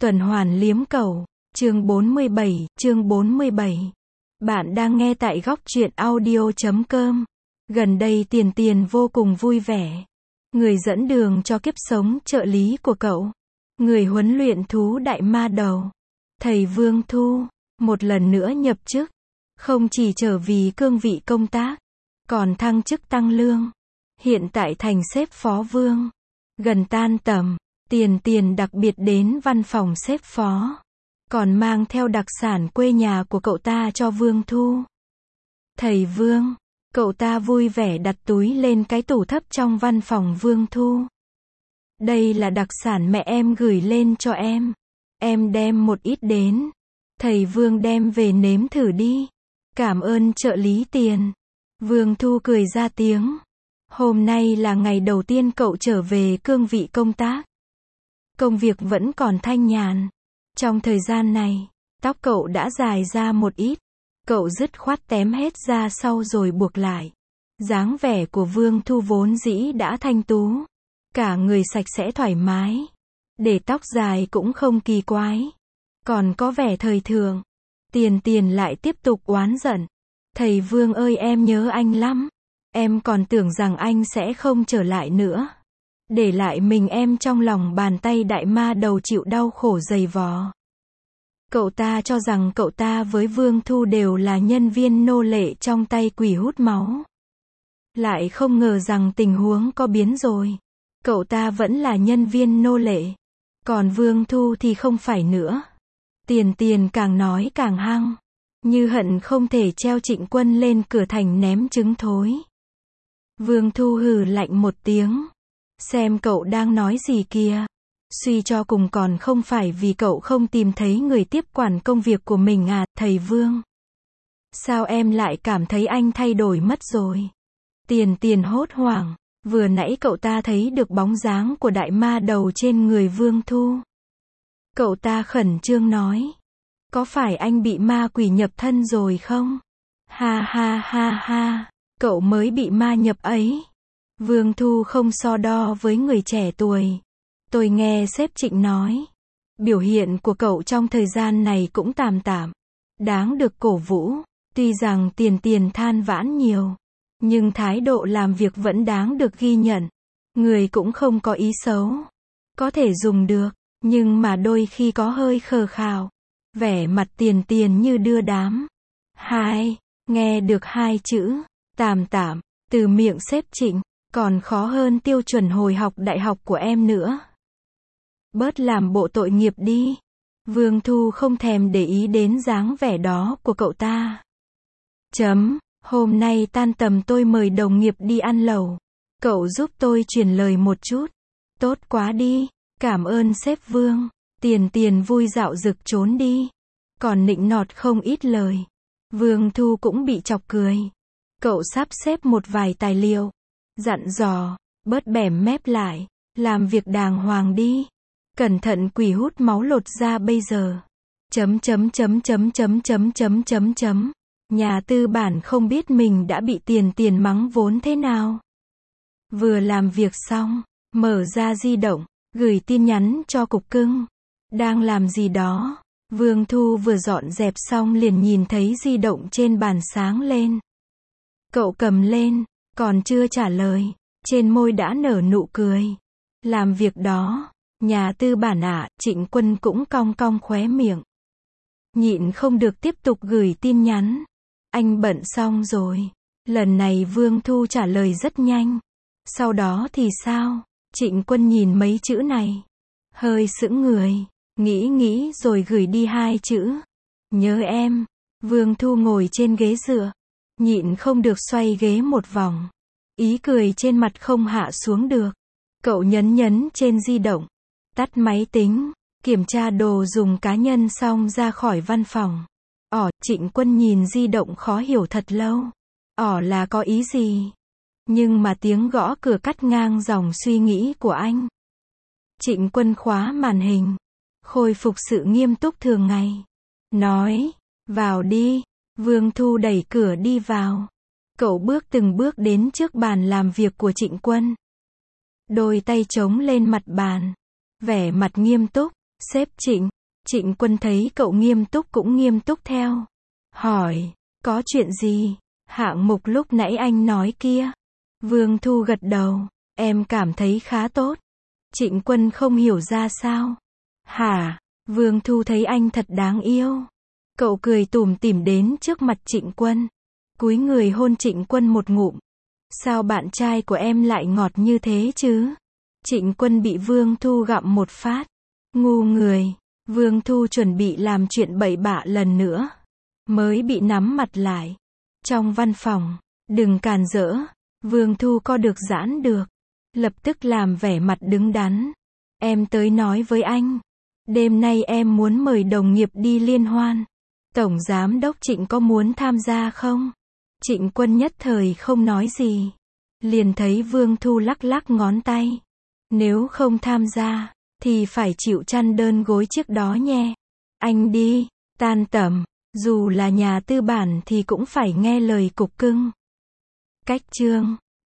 Tuần hoàn liếm cầu, chương 47. Bạn đang nghe tại góc truyện audio.com. Gần đây Tiền vô cùng vui vẻ. Người dẫn đường cho kiếp sống trợ lý của cậu. Người huấn luyện thú đại ma đầu. Thầy Vương Thu, một lần nữa nhập chức. Không chỉ trở vì cương vị công tác, còn thăng chức tăng lương. Hiện tại thành sếp phó Vương. Gần tan tầm, Tiền đặc biệt đến văn phòng sếp phó. Còn mang theo đặc sản quê nhà của cậu ta cho Vương Thu. Thầy Vương, cậu ta vui vẻ đặt túi lên cái tủ thấp trong văn phòng Vương Thu. Đây là đặc sản mẹ em gửi lên cho em. Em đem một ít đến. Thầy Vương đem về nếm thử đi. Cảm ơn trợ lý Tiền. Vương Thu cười ra tiếng. Hôm nay là ngày đầu tiên cậu trở về cương vị công tác. Công việc vẫn còn thanh nhàn. Trong thời gian này, tóc cậu đã dài ra một ít. Cậu dứt khoát tém hết ra sau rồi buộc lại. Dáng vẻ của Vương Thu vốn dĩ đã thanh tú. Cả người sạch sẽ thoải mái. Để tóc dài cũng không kỳ quái. Còn có vẻ thời thượng. Tiền lại tiếp tục oán giận. Thầy Vương ơi, em nhớ anh lắm. Em còn tưởng rằng anh sẽ không trở lại nữa. Để lại mình em trong lòng bàn tay đại ma đầu chịu đau khổ dày vò. Cậu ta cho rằng cậu ta với Vương Thu đều là nhân viên nô lệ trong tay quỷ hút máu. Lại không ngờ rằng tình huống có biến rồi. Cậu ta vẫn là nhân viên nô lệ. Còn Vương Thu thì không phải nữa. Tiền càng nói càng hăng. Như hận không thể treo Trịnh Quân lên cửa thành ném trứng thối. Vương Thu hừ lạnh một tiếng. Xem cậu đang nói gì kìa. Suy cho cùng còn không phải vì cậu không tìm thấy người tiếp quản công việc của mình à, thầy Vương. Sao em lại cảm thấy anh thay đổi mất rồi? Tiền hốt hoảng. Vừa nãy cậu ta thấy được bóng dáng của đại ma đầu trên người Vương Thu. Cậu ta khẩn trương nói. Có phải anh bị ma quỷ nhập thân rồi không? Ha. Cậu mới bị ma nhập ấy. Vương Thu không so đo với người trẻ tuổi. Tôi nghe sếp Trịnh nói. Biểu hiện của cậu trong thời gian này cũng tạm. Đáng được cổ vũ. Tuy rằng tiền than vãn nhiều. Nhưng thái độ làm việc vẫn đáng được ghi nhận. Người cũng không có ý xấu. Có thể dùng được. Nhưng mà đôi khi có hơi khờ khào. Vẻ mặt tiền như đưa đám. Nghe được hai chữ. Tạm. Từ miệng sếp Trịnh. Còn khó hơn tiêu chuẩn hồi học đại học của em nữa. Bớt làm bộ tội nghiệp đi. Vương Thu không thèm để ý đến dáng vẻ đó của cậu ta. Hôm nay tan tầm tôi mời đồng nghiệp đi ăn lẩu. Cậu giúp tôi truyền lời một chút. Tốt quá đi. Cảm ơn sếp Vương. Tiền vui dạo rực trốn đi. Còn nịnh nọt không ít lời. Vương Thu cũng bị chọc cười. Cậu sắp xếp một vài tài liệu. Dặn dò, bớt bẻm mép lại. Làm việc đàng hoàng đi. Cẩn thận quỷ hút máu lột ra bây giờ. Nhà tư bản không biết mình đã bị tiền mắng vốn thế nào. Vừa làm việc xong, mở ra di động, gửi tin nhắn cho cục cưng. Đang làm gì đó. Vương Thu vừa dọn dẹp xong liền nhìn thấy di động trên bàn sáng lên. Cậu cầm lên, còn chưa trả lời. Trên môi đã nở nụ cười. Làm việc đó. Nhà tư bản ạ, Trịnh Quân cũng cong khóe miệng. Nhịn không được tiếp tục gửi tin nhắn. Anh bận xong rồi. Lần này Vương Thu trả lời rất nhanh. Sau đó thì sao? Trịnh Quân nhìn mấy chữ này. Hơi sững người. Nghĩ rồi gửi đi hai chữ. Nhớ em. Vương Thu ngồi trên ghế dựa. Nhịn không được xoay ghế một vòng. Ý cười trên mặt không hạ xuống được. Cậu nhấn trên di động. Tắt máy tính. Kiểm tra đồ dùng cá nhân xong ra khỏi văn phòng. Trịnh Quân nhìn di động khó hiểu thật lâu. Là có ý gì? Nhưng mà tiếng gõ cửa cắt ngang dòng suy nghĩ của anh. Trịnh Quân khóa màn hình. Khôi phục sự nghiêm túc thường ngày. Nói, vào đi. Vương Thu đẩy cửa đi vào. Cậu từng bước đến trước bàn làm việc của Trịnh Quân. Đôi tay chống lên mặt bàn. Vẻ mặt nghiêm túc. Sếp Trịnh. Trịnh Quân thấy cậu nghiêm túc cũng nghiêm túc theo. Hỏi, có chuyện gì? Hạng mục lúc nãy anh nói kia. Vương Thu gật đầu, em cảm thấy khá tốt. Trịnh Quân không hiểu ra sao. Hả? Vương Thu thấy anh thật đáng yêu. Cậu cười tủm tỉm đến trước mặt Trịnh Quân. Cúi người hôn Trịnh Quân một ngụm. Sao bạn trai của em lại ngọt như thế chứ? Trịnh Quân bị Vương Thu gặm một phát. Ngu người. Vương Thu chuẩn bị làm chuyện bậy bạ lần nữa. Mới bị nắm mặt lại. Trong văn phòng. Đừng càn rỡ. Vương Thu co được giãn được. Lập tức làm vẻ mặt đứng đắn. Em tới nói với anh. Đêm nay em muốn mời đồng nghiệp đi liên hoan. Tổng giám đốc Trịnh có muốn tham gia không? Trịnh Quân nhất thời không nói gì. Liền thấy Vương Thu lắc lắc ngón tay. Nếu không tham gia, thì phải chịu chăn đơn gối trước đó nhé. Anh đi, tan tầm, dù là nhà tư bản thì cũng phải nghe lời cục cưng. Cách chương